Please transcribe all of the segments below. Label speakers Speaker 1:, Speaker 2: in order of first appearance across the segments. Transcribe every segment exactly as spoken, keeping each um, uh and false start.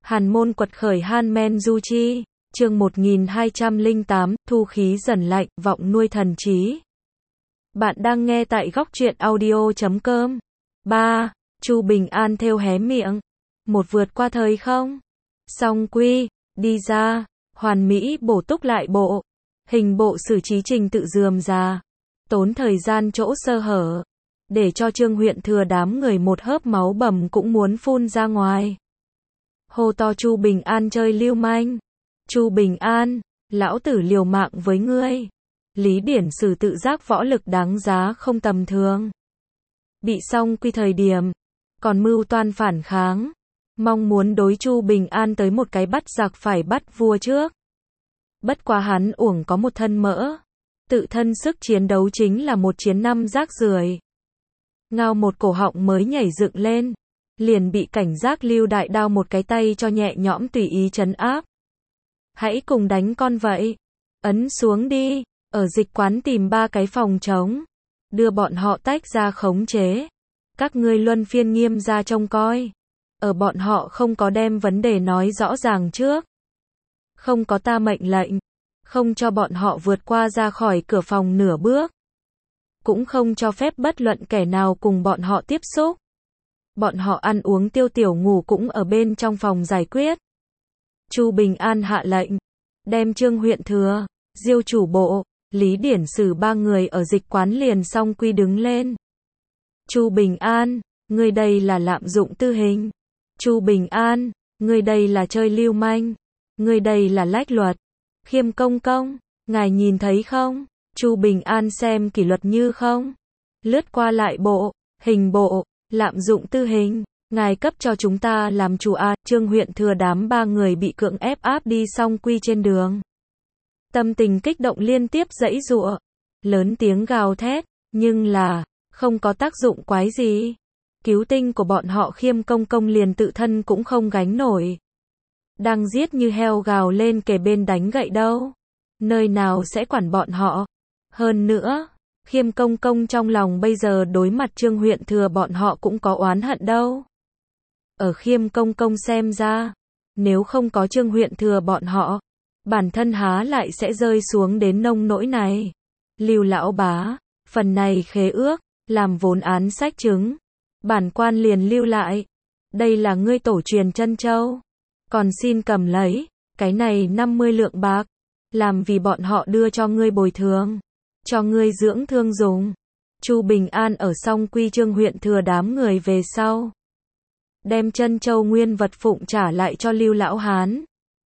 Speaker 1: Hàn môn quật khởi Han Men Du Chi, chương một nghìn hai trăm lẻ tám, thu khí dần lạnh, vọng nuôi thần trí. Bạn đang nghe tại góc truyện audio chấm com. ba. Chu Bình An thêu hé miệng. Một vượt qua thời không. Song quy, đi ra, hoàn mỹ bổ túc lại bộ. Hình bộ xử trí trình tự rườm rà. Tốn thời gian chỗ sơ hở. Để cho Trương huyện thừa đám người một hớp máu bầm cũng muốn phun ra ngoài. Hô to Chu Bình An chơi lưu manh. Chu Bình An, lão tử liều mạng với ngươi. Lý Điển Sử tự giác võ lực đáng giá không tầm thường. Bị Song quy thời điểm, còn mưu toan phản kháng. Mong muốn đối Chu Bình An tới một cái bắt giặc phải bắt vua trước. Bất quá hắn uổng có một thân mỡ. Tự thân sức chiến đấu chính là một chiến năm rác rưởi. Ngao một cổ họng mới nhảy dựng lên. Liền bị cảnh giác Lưu đại đao một cái tay cho nhẹ nhõm tùy ý trấn áp. Hãy cùng đánh con vậy. Ấn xuống đi. Ở dịch quán tìm ba cái phòng trống. Đưa bọn họ tách ra khống chế. Các ngươi luân phiên nghiêm ra trông coi. Ở bọn họ không có đem vấn đề nói rõ ràng trước. Không có ta mệnh lệnh. Không cho bọn họ vượt qua ra khỏi cửa phòng nửa bước. Cũng không cho phép bất luận kẻ nào cùng bọn họ tiếp xúc. Bọn họ ăn uống tiêu tiểu ngủ cũng ở bên trong phòng giải quyết. Chu Bình An hạ lệnh. Đem Trương huyện thừa, Diêu chủ bộ, Lý Điển Sử ba người ở dịch quán liền Song quy đứng lên. Chu Bình An, ngươi đây là lạm dụng tư hình. Chu Bình An, ngươi đây là chơi lưu manh. Ngươi đây là lách luật. Khiêm công công, ngài nhìn thấy không? Chu Bình An xem kỷ luật như không? Lướt qua lại bộ, hình bộ, lạm dụng tư hình. Ngài cấp cho chúng ta làm chủ a. Trương huyện thừa đám ba người bị cưỡng ép áp đi Song quy trên đường. Tâm tình kích động liên tiếp giãy giụa. Lớn tiếng gào thét, nhưng là, không có tác dụng quái gì. Cứu tinh của bọn họ Khiêm công công liền tự thân cũng không gánh nổi. Đang giết như heo gào lên kề bên đánh gậy đâu. Nơi nào sẽ quản bọn họ. Hơn nữa, Khiêm công công trong lòng bây giờ đối mặt Trương huyện thừa bọn họ cũng có oán hận đâu. Ở Khiêm công công xem ra, nếu không có Trương huyện thừa bọn họ, bản thân há lại sẽ rơi xuống đến nông nỗi này. Lưu lão bá, phần này khế ước, làm vốn án sách chứng. Bản quan liền lưu lại. Đây là ngươi tổ truyền chân châu. Còn xin cầm lấy, cái này năm mươi lượng bạc. Làm vì bọn họ đưa cho ngươi bồi thường. Cho ngươi dưỡng thương dùng. Chu Bình An ở Song quy Trương huyện thừa đám người về sau. Đem chân châu nguyên vật phụng trả lại cho Lưu lão hán.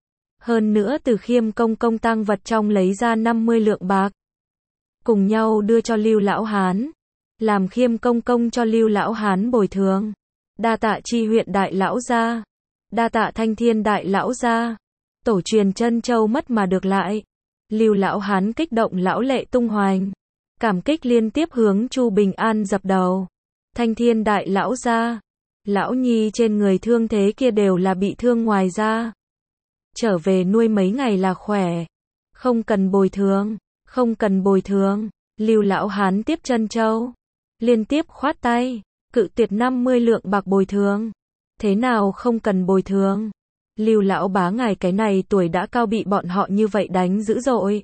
Speaker 1: Hơn nữa từ Khiêm công công tang vật trong lấy ra năm mươi lượng bạc. Cùng nhau đưa cho Lưu lão hán. Làm Khiêm công công cho Lưu lão hán bồi thường. Đa tạ Chi huyện đại lão gia. Đa tạ Thanh Thiên đại lão gia. Tổ truyền chân châu mất mà được lại. Lưu lão hán kích động lão lệ tung hoành. Cảm kích liên tiếp hướng Chu Bình An dập đầu. Thanh Thiên đại lão gia. Lão nhi trên người thương thế kia đều là bị thương ngoài da. Trở về nuôi mấy ngày là khỏe. Không cần bồi thường. Không cần bồi thường. Lưu lão hán tiếp chân châu. Liên tiếp khoát tay. Cự tuyệt năm mươi lượng bạc bồi thường. Thế nào không cần bồi thường? Lưu lão bá ngài cái này tuổi đã cao bị bọn họ như vậy đánh dữ dội.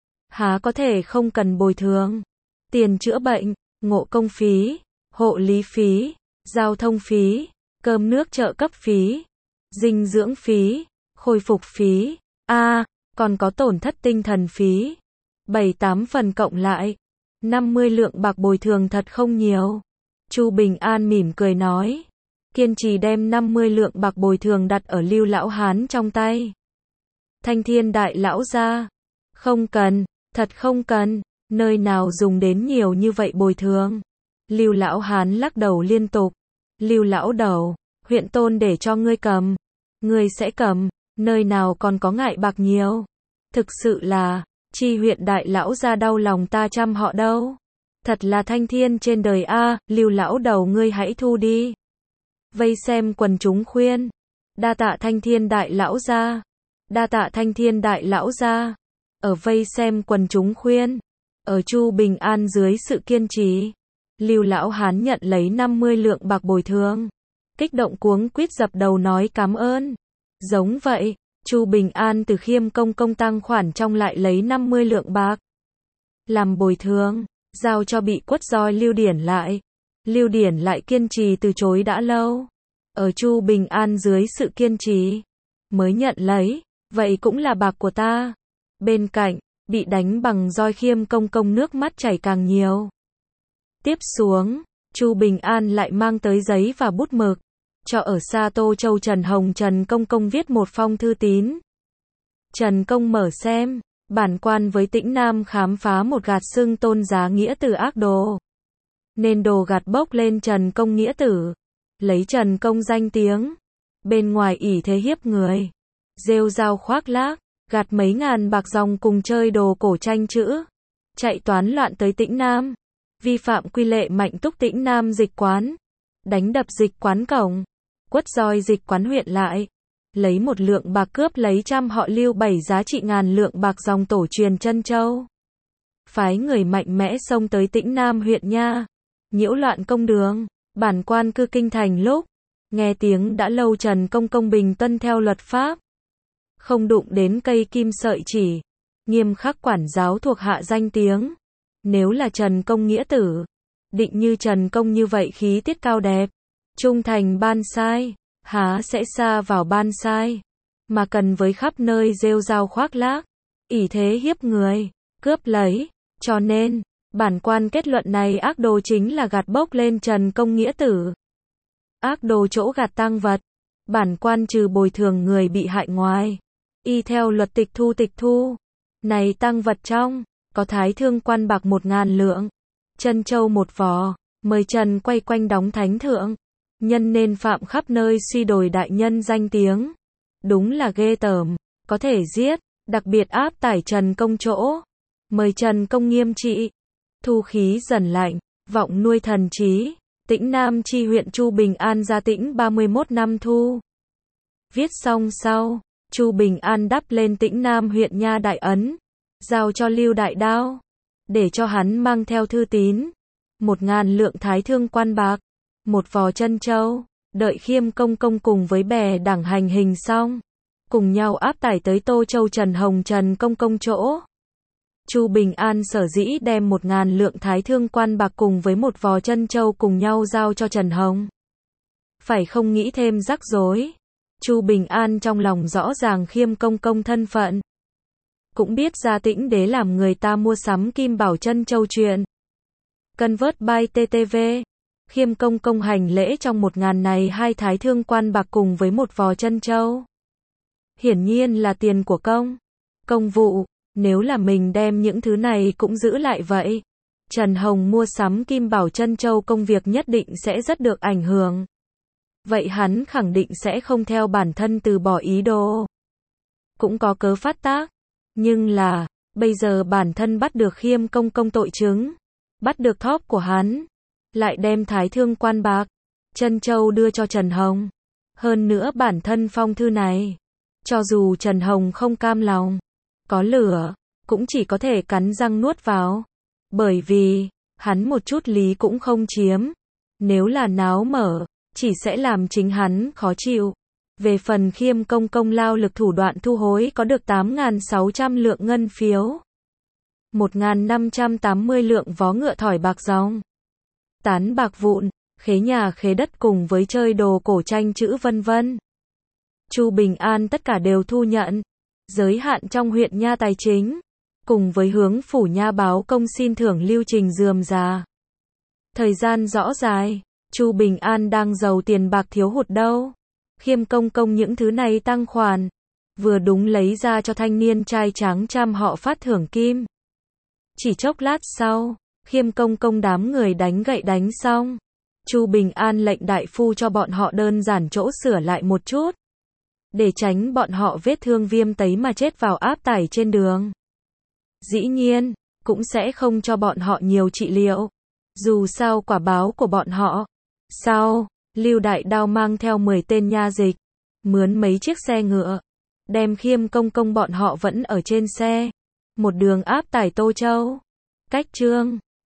Speaker 1: Há có thể không cần bồi thường. Tiền chữa bệnh, ngộ công phí, hộ lý phí, giao thông phí, cơm nước trợ cấp phí, dinh dưỡng phí, khôi phục phí, a à, còn có tổn thất tinh thần phí. bảy tám phần cộng lại. năm mươi lượng bạc bồi thường thật không nhiều. Chu Bình An mỉm cười nói. Kiên trì đem năm mươi lượng bạc bồi thường đặt ở Lưu lão hán trong tay. Thanh Thiên đại lão gia. Không cần, thật không cần, nơi nào dùng đến nhiều như vậy bồi thường. Lưu lão hán lắc đầu liên tục. Lưu lão đầu, huyện tôn để cho ngươi cầm. Ngươi sẽ cầm, nơi nào còn có ngại bạc nhiều. Thực sự là, Chi huyện đại lão gia đau lòng ta chăm họ đâu. Thật là thanh thiên trên đời a. Lưu lão đầu ngươi hãy thu đi. Vây xem quần chúng khuyên. Đa tạ Thanh Thiên đại lão gia. Đa tạ Thanh Thiên đại lão gia. Ở vây xem quần chúng khuyên. Ở Chu Bình An dưới sự kiên trì. Lưu lão hán nhận lấy năm mươi lượng bạc bồi thường. Kích động cuống quýt dập đầu nói cảm ơn. Giống vậy, Chu Bình An từ Khiêm Công Công tăng khoản trong lại lấy năm mươi lượng bạc làm bồi thường, giao cho bị quất roi Lưu Điển lại. Lưu Điển lại kiên trì từ chối đã lâu. Ở Chu Bình An dưới sự kiên trì, mới nhận lấy, vậy cũng là bạc của ta. Bên cạnh, bị đánh bằng roi Khiêm Công Công nước mắt chảy càng nhiều. Tiếp xuống, Chu Bình An lại mang tới giấy và bút mực, cho ở xa Tô Châu Trần Hồng Trần Công Công viết một phong thư tín. Trần Công mở xem, bản quan với Tĩnh Nam khám phá một gạt xưng tôn giá nghĩa tử ác đồ. Nên đồ gạt bốc lên Trần Công nghĩa tử, lấy Trần Công danh tiếng, bên ngoài ỷ thế hiếp người, rêu rao khoác lác, gạt mấy ngàn bạc dòng cùng chơi đồ cổ tranh chữ, chạy toán loạn tới Tĩnh Nam, vi phạm quy lệ mạnh túc Tĩnh Nam dịch quán, đánh đập dịch quán cổng, quất roi dịch quán huyện lại, lấy một lượng bạc cướp lấy trăm họ Lưu bảy giá trị ngàn lượng bạc dòng tổ truyền Trân Châu. Phái người mạnh mẽ xông tới Tĩnh Nam huyện nha, nhiễu loạn công đường, bản quan cư kinh thành lúc, nghe tiếng đã lâu Trần Công Công bình tuân theo luật pháp, không đụng đến cây kim sợi chỉ, nghiêm khắc quản giáo thuộc hạ danh tiếng. Nếu là Trần Công nghĩa tử, định như Trần Công như vậy khí tiết cao đẹp, trung thành ban sai, há sẽ xa vào ban sai, mà cần với khắp nơi rêu rao khoác lác, ỷ thế hiếp người, cướp lấy, cho nên, bản quan kết luận này ác đồ chính là gạt bốc lên Trần Công nghĩa tử. Ác đồ chỗ gạt tang vật, bản quan trừ bồi thường người bị hại ngoài, y theo luật tịch thu tịch thu, này tang vật trong, có thái thương quan bạc một ngàn lượng, Trân Châu một vò, mời Trần quay quanh đóng thánh thượng, nhân nên phạm khắp nơi suy đồi đại nhân danh tiếng. Đúng là ghê tởm, có thể giết, đặc biệt áp tải Trần Công chỗ, mời Trần Công nghiêm trị. Thu khí dần lạnh, vọng nuôi thần trí, Tĩnh Nam chi huyện Chu Bình An ra Tĩnh ba mươi mốt năm thu. Viết xong sau, Chu Bình An đắp lên Tĩnh Nam huyện nha đại ấn, giao cho Lưu Đại Đao, để cho hắn mang theo thư tín, một ngàn lượng thái thương quan bạc, một vò Trân Châu, đợi Khiêm Công Công cùng với bè đảng hành hình xong, cùng nhau áp tải tới Tô Châu Trần Hồng Trần Công Công chỗ. Chu Bình An sở dĩ đem một ngàn lượng thái thương quan bạc cùng với một vò Trân Châu cùng nhau giao cho Trần Hồng. Phải không nghĩ thêm rắc rối. Chu Bình An trong lòng rõ ràng Khiêm Công Công thân phận, cũng biết ra Tĩnh Đế làm người ta mua sắm kim bảo Trân Châu chuyện. Cân vớt by tê tê vê. Khiêm Công Công hành lễ trong một ngàn này hai thái thương quan bạc cùng với một vò Trân Châu. Hiển nhiên là tiền của công, công vụ, nếu là mình đem những thứ này cũng giữ lại vậy. Trần Hồng mua sắm kim bảo Trân Châu công việc nhất định sẽ rất được ảnh hưởng. Vậy hắn khẳng định sẽ không theo bản thân từ bỏ ý đồ. Cũng có cớ phát tác. Nhưng là, bây giờ bản thân bắt được Khiêm Công Công tội chứng, bắt được thóp của hắn, lại đem thái thương quan bạc, Trân Châu đưa cho Trần Hồng. Hơn nữa bản thân phong thư này, cho dù Trần Hồng không cam lòng, có lửa, cũng chỉ có thể cắn răng nuốt vào. Bởi vì, hắn một chút lý cũng không chiếm. Nếu là náo mở, chỉ sẽ làm chính hắn khó chịu. Về phần Khiêm Công Công lao lực thủ đoạn thu hối có được tám nghìn sáu trăm lượng ngân phiếu, một nghìn năm trăm tám mươi lượng vó ngựa thỏi bạc dòng, tán bạc vụn, khế nhà khế đất cùng với chơi đồ cổ tranh chữ vân vân. Chu Bình An tất cả đều thu nhận, giới hạn trong huyện nha tài chính, cùng với hướng phủ nha báo công xin thưởng lưu trình rườm rà. Thời gian rõ dài, Chu Bình An đang giàu tiền bạc thiếu hụt đâu. Khiêm Công Công những thứ này tăng khoản, vừa đúng lấy ra cho thanh niên trai tráng trăm họ phát thưởng kim. Chỉ chốc lát sau, Khiêm Công Công đám người đánh gậy đánh xong, Chu Bình An lệnh đại phu cho bọn họ đơn giản chỗ sửa lại một chút, để tránh bọn họ vết thương viêm tấy mà chết vào áp tải trên đường. Dĩ nhiên, cũng sẽ không cho bọn họ nhiều trị liệu, dù sao quả báo của bọn họ. Sau, Lưu Đại Đao mang theo mười tên nha dịch, mướn mấy chiếc xe ngựa, đem Khiêm Công Công bọn họ vẫn ở trên xe, một đường áp tải Tô Châu. Cách chương